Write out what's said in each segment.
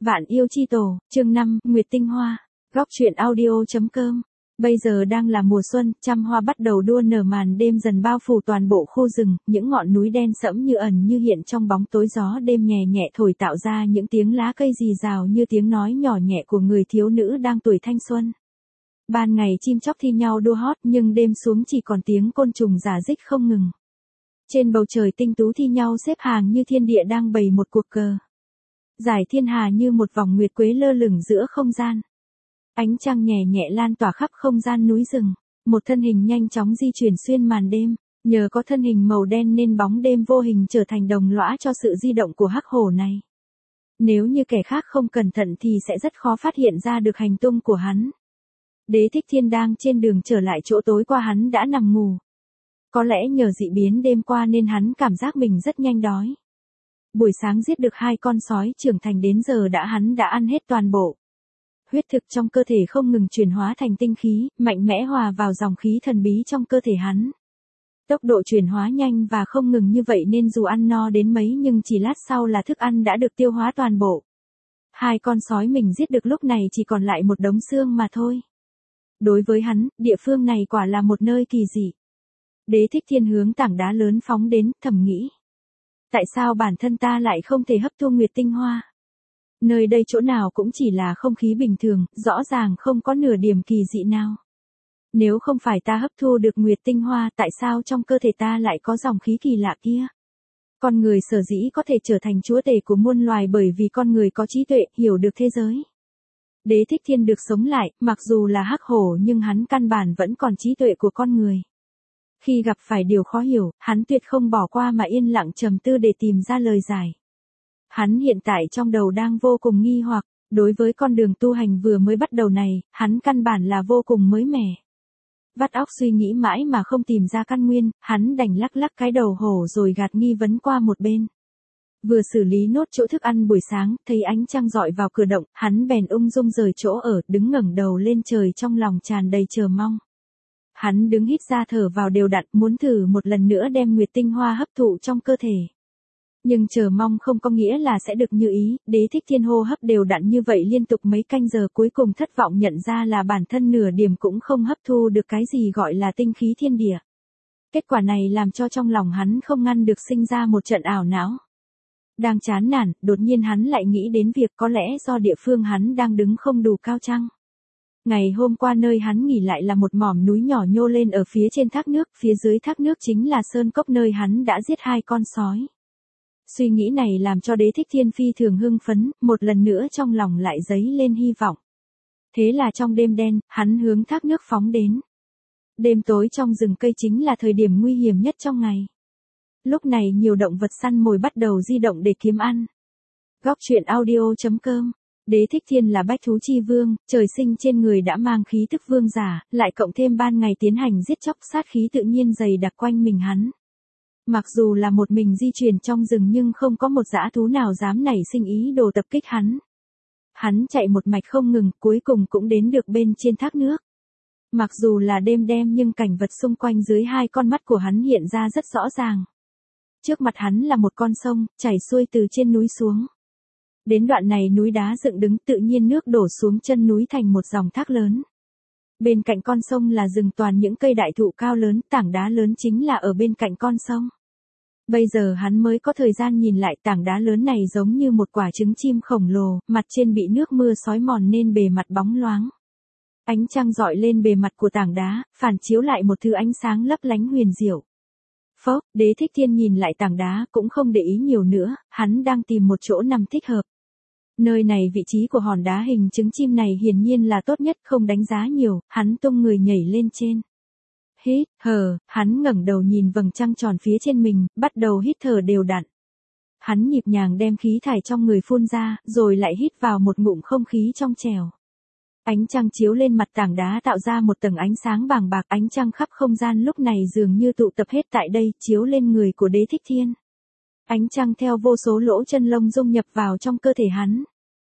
Vạn yêu chi tổ, chương 5, Nguyệt tinh hoa. Góc truyện audio.com. Bây giờ đang là mùa xuân, trăm hoa bắt đầu đua nở, màn đêm dần bao phủ toàn bộ khu rừng, những ngọn núi đen sẫm như ẩn như hiện trong bóng tối, gió đêm nhẹ nhẹ thổi tạo ra những tiếng lá cây rì rào như tiếng nói nhỏ nhẹ của người thiếu nữ đang tuổi thanh xuân. Ban ngày chim chóc thi nhau đua hót, nhưng đêm xuống chỉ còn tiếng côn trùng rả rích không ngừng. Trên bầu trời tinh tú thi nhau xếp hàng như thiên địa đang bày một cuộc cờ. Giải thiên hà như một vòng nguyệt quế lơ lửng giữa không gian. Ánh trăng nhẹ nhẹ lan tỏa khắp không gian núi rừng. Một thân hình nhanh chóng di chuyển xuyên màn đêm. Nhờ có thân hình màu đen nên bóng đêm vô hình trở thành đồng lõa cho sự di động của hắc hổ này. Nếu như kẻ khác không cẩn thận thì sẽ rất khó phát hiện ra được hành tung của hắn. Đế Thích Thiên đang trên đường trở lại chỗ tối qua hắn đã nằm ngủ. Có lẽ nhờ dị biến đêm qua nên hắn cảm giác mình rất nhanh đói. Buổi sáng giết được 2 con sói trưởng thành, đến giờ hắn đã ăn hết toàn bộ. Huyết thực trong cơ thể không ngừng chuyển hóa thành tinh khí, mạnh mẽ hòa vào dòng khí thần bí trong cơ thể hắn. Tốc độ chuyển hóa nhanh và không ngừng như vậy nên dù ăn no đến mấy nhưng chỉ lát sau là thức ăn đã được tiêu hóa toàn bộ. 2 con sói mình giết được lúc này chỉ còn lại một đống xương mà thôi. Đối với hắn, địa phương này quả là một nơi kỳ dị. Đế Thích Thiên hướng tảng đá lớn phóng đến, thầm nghĩ. Tại sao bản thân ta lại không thể hấp thu nguyệt tinh hoa? Nơi đây chỗ nào cũng chỉ là không khí bình thường, rõ ràng không có nửa điểm kỳ dị nào. Nếu không phải ta hấp thu được nguyệt tinh hoa, tại sao trong cơ thể ta lại có dòng khí kỳ lạ kia? Con người sở dĩ có thể trở thành chúa tể của muôn loài bởi vì con người có trí tuệ, hiểu được thế giới. Đế Thích Thiên được sống lại, mặc dù là hắc hổ nhưng hắn căn bản vẫn còn trí tuệ của con người. Khi gặp phải điều khó hiểu, hắn tuyệt không bỏ qua mà yên lặng trầm tư để tìm ra lời giải. Hắn hiện tại trong đầu đang vô cùng nghi hoặc, đối với con đường tu hành vừa mới bắt đầu này, hắn căn bản là vô cùng mới mẻ. Vắt óc suy nghĩ mãi mà không tìm ra căn nguyên, hắn đành lắc lắc cái đầu hổ rồi gạt nghi vấn qua một bên. Vừa xử lý nốt chỗ thức ăn buổi sáng, thấy ánh trăng rọi vào cửa động, hắn bèn ung dung rời chỗ ở, đứng ngẩng đầu lên trời trong lòng tràn đầy chờ mong. Hắn đứng hít ra thở vào đều đặn, muốn thử một lần nữa đem nguyệt tinh hoa hấp thụ trong cơ thể. Nhưng chờ mong không có nghĩa là sẽ được như ý, Đế Thích Thiên hô hấp đều đặn như vậy liên tục mấy canh giờ, cuối cùng thất vọng nhận ra là bản thân nửa điểm cũng không hấp thu được cái gì gọi là tinh khí thiên địa. Kết quả này làm cho trong lòng hắn không ngăn được sinh ra một trận ảo não. Đang chán nản, đột nhiên hắn lại nghĩ đến việc có lẽ do địa phương hắn đang đứng không đủ cao chăng. Ngày hôm qua nơi hắn nghỉ lại là một mỏm núi nhỏ nhô lên ở phía trên thác nước, phía dưới thác nước chính là sơn cốc nơi hắn đã giết 2 con sói. Suy nghĩ này làm cho Đế Thích Thiên phi thường hưng phấn, một lần nữa trong lòng lại dấy lên hy vọng. Thế là trong đêm đen, hắn hướng thác nước phóng đến. Đêm tối trong rừng cây chính là thời điểm nguy hiểm nhất trong ngày. Lúc này nhiều động vật săn mồi bắt đầu di động để kiếm ăn. Góc truyện audio.com. Đế Thích Thiên là bách thú chi vương, trời sinh trên người đã mang khí tức vương giả, lại cộng thêm ban ngày tiến hành giết chóc, sát khí tự nhiên dày đặc quanh mình hắn. Mặc dù là một mình di chuyển trong rừng nhưng không có một dã thú nào dám nảy sinh ý đồ tập kích hắn. Hắn chạy một mạch không ngừng, cuối cùng cũng đến được bên trên thác nước. Mặc dù là đêm đen nhưng cảnh vật xung quanh dưới 2 con mắt của hắn hiện ra rất rõ ràng. Trước mặt hắn là một con sông, chảy xuôi từ trên núi xuống. Đến đoạn này núi đá dựng đứng, tự nhiên nước đổ xuống chân núi thành một dòng thác lớn. Bên cạnh con sông là rừng toàn những cây đại thụ cao lớn, tảng đá lớn chính là ở bên cạnh con sông. Bây giờ hắn mới có thời gian nhìn lại, tảng đá lớn này giống như một quả trứng chim khổng lồ, mặt trên bị nước mưa xói mòn nên bề mặt bóng loáng. Ánh trăng rọi lên bề mặt của tảng đá, phản chiếu lại một thứ ánh sáng lấp lánh huyền diệu. Phốc, Đế Thích Thiên nhìn lại tảng đá cũng không để ý nhiều nữa, hắn đang tìm một chỗ nằm thích hợp. Nơi này vị trí của hòn đá hình trứng chim này hiển nhiên là tốt nhất, không đánh giá nhiều, hắn tung người nhảy lên trên. Hít, thở, hắn ngẩng đầu nhìn vầng trăng tròn phía trên mình, bắt đầu hít thở đều đặn. Hắn nhịp nhàng đem khí thải trong người phun ra, rồi lại hít vào một ngụm không khí trong trẻo. Ánh trăng chiếu lên mặt tảng đá tạo ra một tầng ánh sáng bàng bạc, ánh trăng khắp không gian lúc này dường như tụ tập hết tại đây, chiếu lên người của Đế Thích Thiên. Ánh trăng theo vô số lỗ chân lông dung nhập vào trong cơ thể hắn.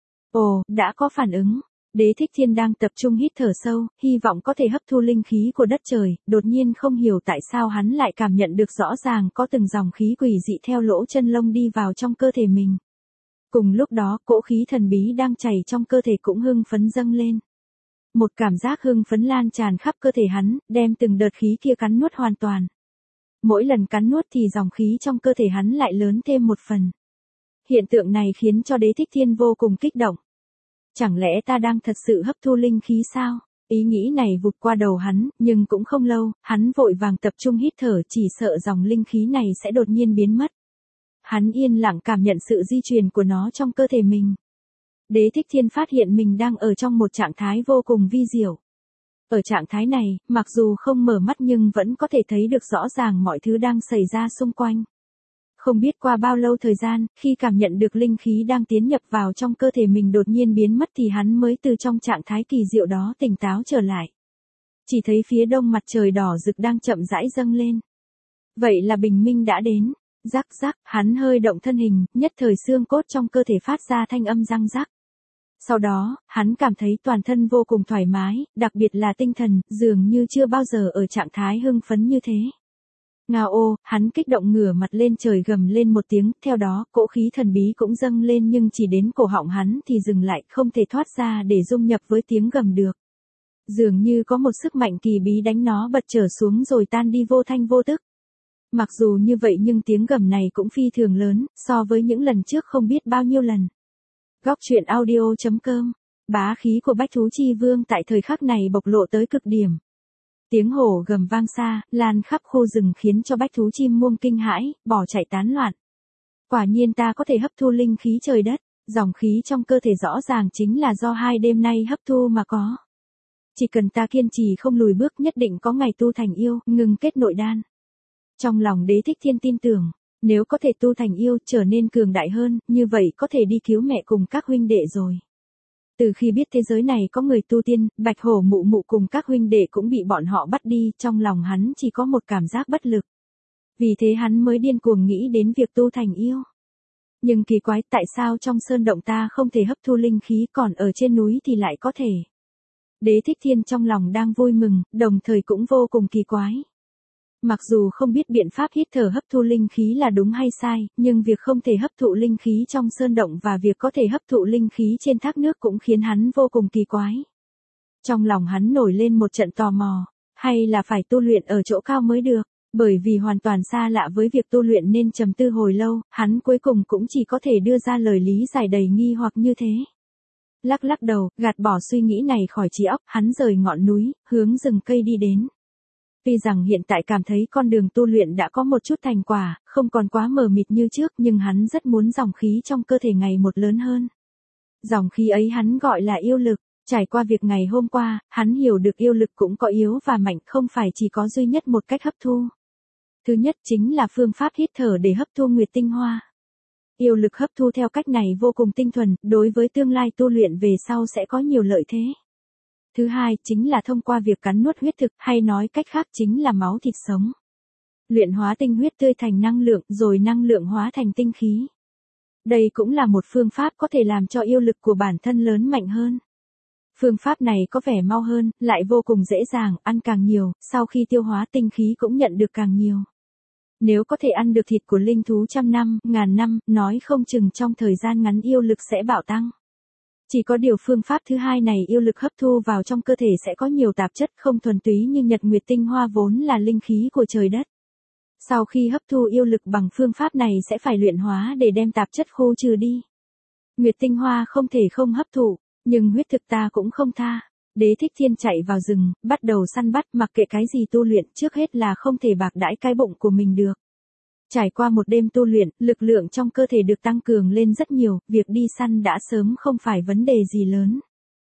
Ồ, đã có phản ứng. Đế Thích Thiên đang tập trung hít thở sâu, hy vọng có thể hấp thu linh khí của đất trời, đột nhiên không hiểu tại sao hắn lại cảm nhận được rõ ràng có từng dòng khí quỷ dị theo lỗ chân lông đi vào trong cơ thể mình. Cùng lúc đó, cỗ khí thần bí đang chảy trong cơ thể cũng hưng phấn dâng lên. Một cảm giác hưng phấn lan tràn khắp cơ thể hắn, đem từng đợt khí kia cắn nuốt hoàn toàn. Mỗi lần cắn nuốt thì dòng khí trong cơ thể hắn lại lớn thêm một phần. Hiện tượng này khiến cho Đế Thích Thiên vô cùng kích động. Chẳng lẽ ta đang thật sự hấp thu linh khí sao? Ý nghĩ này vụt qua đầu hắn, nhưng cũng không lâu, hắn vội vàng tập trung hít thở, chỉ sợ dòng linh khí này sẽ đột nhiên biến mất. Hắn yên lặng cảm nhận sự di chuyển của nó trong cơ thể mình. Đế Thích Thiên phát hiện mình đang ở trong một trạng thái vô cùng vi diệu. Ở trạng thái này, mặc dù không mở mắt nhưng vẫn có thể thấy được rõ ràng mọi thứ đang xảy ra xung quanh. Không biết qua bao lâu thời gian, khi cảm nhận được linh khí đang tiến nhập vào trong cơ thể mình đột nhiên biến mất thì hắn mới từ trong trạng thái kỳ diệu đó tỉnh táo trở lại. Chỉ thấy phía đông mặt trời đỏ rực đang chậm rãi dâng lên. Vậy là bình minh đã đến. Rắc rắc, hắn hơi động thân hình, nhất thời xương cốt trong cơ thể phát ra thanh âm răng rắc. Sau đó, hắn cảm thấy toàn thân vô cùng thoải mái, đặc biệt là tinh thần, dường như chưa bao giờ ở trạng thái hưng phấn như thế. Ngao ô, hắn kích động ngửa mặt lên trời gầm lên một tiếng, theo đó, cỗ khí thần bí cũng dâng lên nhưng chỉ đến cổ họng hắn thì dừng lại, không thể thoát ra để dung nhập với tiếng gầm được. Dường như có một sức mạnh kỳ bí đánh nó bật trở xuống rồi tan đi vô thanh vô tức. Mặc dù như vậy nhưng tiếng gầm này cũng phi thường lớn, so với những lần trước không biết bao nhiêu lần. Góc truyện audio.com, bá khí của Bách Thú Chi Vương tại thời khắc này bộc lộ tới cực điểm. Tiếng hổ gầm vang xa, lan khắp khu rừng khiến cho Bách Thú Chim Muông kinh hãi, bỏ chạy tán loạn. Quả nhiên ta có thể hấp thu linh khí trời đất, dòng khí trong cơ thể rõ ràng chính là do 2 đêm nay hấp thu mà có. Chỉ cần ta kiên trì không lùi bước nhất định có ngày tu thành yêu, ngừng kết nội đan. Trong lòng Đế Thích Thiên tin tưởng, nếu có thể tu thành yêu trở nên cường đại hơn, như vậy có thể đi cứu mẹ cùng các huynh đệ rồi. Từ khi biết thế giới này có người tu tiên, Bạch Hổ Mụ Mụ cùng các huynh đệ cũng bị bọn họ bắt đi, trong lòng hắn chỉ có một cảm giác bất lực. Vì thế hắn mới điên cuồng nghĩ đến việc tu thành yêu. Nhưng kỳ quái, tại sao trong sơn động ta không thể hấp thu linh khí còn ở trên núi thì lại có thể? Đế Thích Thiên trong lòng đang vui mừng, đồng thời cũng vô cùng kỳ quái. Mặc dù không biết biện pháp hít thở hấp thu linh khí là đúng hay sai, nhưng việc không thể hấp thụ linh khí trong sơn động và việc có thể hấp thụ linh khí trên thác nước cũng khiến hắn vô cùng kỳ quái. Trong lòng hắn nổi lên một trận tò mò, hay là phải tu luyện ở chỗ cao mới được, bởi vì hoàn toàn xa lạ với việc tu luyện nên trầm tư hồi lâu, hắn cuối cùng cũng chỉ có thể đưa ra lời lý giải đầy nghi hoặc như thế. Lắc lắc đầu, gạt bỏ suy nghĩ này khỏi trí óc, hắn rời ngọn núi, hướng rừng cây đi đến. Tuy rằng hiện tại cảm thấy con đường tu luyện đã có một chút thành quả, không còn quá mờ mịt như trước nhưng hắn rất muốn dòng khí trong cơ thể ngày một lớn hơn. Dòng khí ấy hắn gọi là yêu lực, trải qua việc ngày hôm qua, hắn hiểu được yêu lực cũng có yếu và mạnh, không phải chỉ có duy nhất một cách hấp thu. Thứ nhất chính là phương pháp hít thở để hấp thu nguyệt tinh hoa. Yêu lực hấp thu theo cách này vô cùng tinh thuần, đối với tương lai tu luyện về sau sẽ có nhiều lợi thế. Thứ hai chính là thông qua việc cắn nuốt huyết thực, hay nói cách khác chính là máu thịt sống. Luyện hóa tinh huyết tươi thành năng lượng, rồi năng lượng hóa thành tinh khí. Đây cũng là một phương pháp có thể làm cho yêu lực của bản thân lớn mạnh hơn. Phương pháp này có vẻ mau hơn, lại vô cùng dễ dàng, ăn càng nhiều, sau khi tiêu hóa tinh khí cũng nhận được càng nhiều. Nếu có thể ăn được thịt của linh thú 100 năm, 1000 năm, nói không chừng trong thời gian ngắn yêu lực sẽ bạo tăng. Chỉ có điều phương pháp thứ hai này yêu lực hấp thu vào trong cơ thể sẽ có nhiều tạp chất không thuần túy như nhật nguyệt tinh hoa vốn là linh khí của trời đất. Sau khi hấp thu yêu lực bằng phương pháp này sẽ phải luyện hóa để đem tạp chất khô trừ đi. Nguyệt tinh hoa không thể không hấp thụ, nhưng huyết thực ta cũng không tha. Đế Thích Thiên chạy vào rừng, bắt đầu săn bắt, mặc kệ cái gì tu luyện, trước hết là không thể bạc đãi cái bụng của mình được. Trải qua một đêm tu luyện, lực lượng trong cơ thể được tăng cường lên rất nhiều, việc đi săn đã sớm không phải vấn đề gì lớn.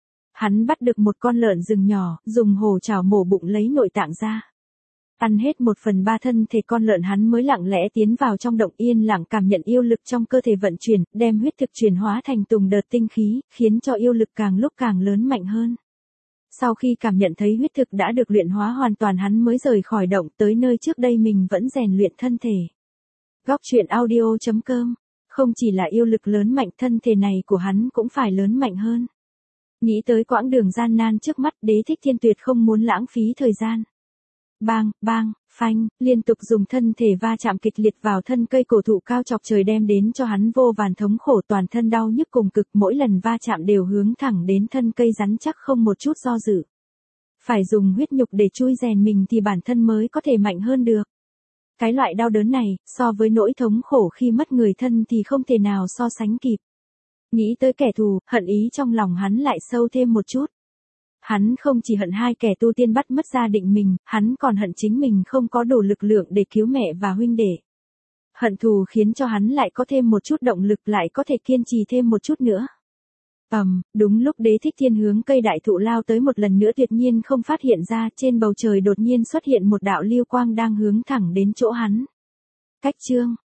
Hắn bắt được một con lợn rừng nhỏ, dùng hổ chảo mổ bụng lấy nội tạng ra. Ăn hết 1/3 thân thể con lợn hắn mới lặng lẽ tiến vào trong động yên lặng cảm nhận yêu lực trong cơ thể vận chuyển, đem huyết thực chuyển hóa thành từng đợt tinh khí, khiến cho yêu lực càng lúc càng lớn mạnh hơn. Sau khi cảm nhận thấy huyết thực đã được luyện hóa hoàn toàn hắn mới rời khỏi động tới nơi trước đây mình vẫn rèn luyện thân thể. Góc truyện audio.com, không chỉ là yêu lực lớn mạnh thân thể này của hắn cũng phải lớn mạnh hơn. Nghĩ tới quãng đường gian nan trước mắt Đế Thích Thiên tuyệt không muốn lãng phí thời gian. Bang, bang, Phanh, liên tục dùng thân thể va chạm kịch liệt vào thân cây cổ thụ cao chọc trời đem đến cho hắn vô vàn thống khổ, toàn thân đau nhức cùng cực, mỗi lần va chạm đều hướng thẳng đến thân cây rắn chắc không một chút do dự. Phải dùng huyết nhục để chui rèn mình thì bản thân mới có thể mạnh hơn được. Cái loại đau đớn này, so với nỗi thống khổ khi mất người thân thì không thể nào so sánh kịp. Nghĩ tới kẻ thù, hận ý trong lòng hắn lại sâu thêm một chút. Hắn không chỉ hận hai kẻ tu tiên bắt mất gia định mình, hắn còn hận chính mình không có đủ lực lượng để cứu mẹ và huynh đệ. Hận thù khiến cho hắn lại có thêm một chút động lực, lại có thể kiên trì thêm một chút nữa. Đúng lúc Đế Thích Thiên hướng cây đại thụ lao tới một lần nữa tuyệt nhiên không phát hiện ra, trên bầu trời đột nhiên xuất hiện một đạo lưu quang đang hướng thẳng đến chỗ hắn. Cách chương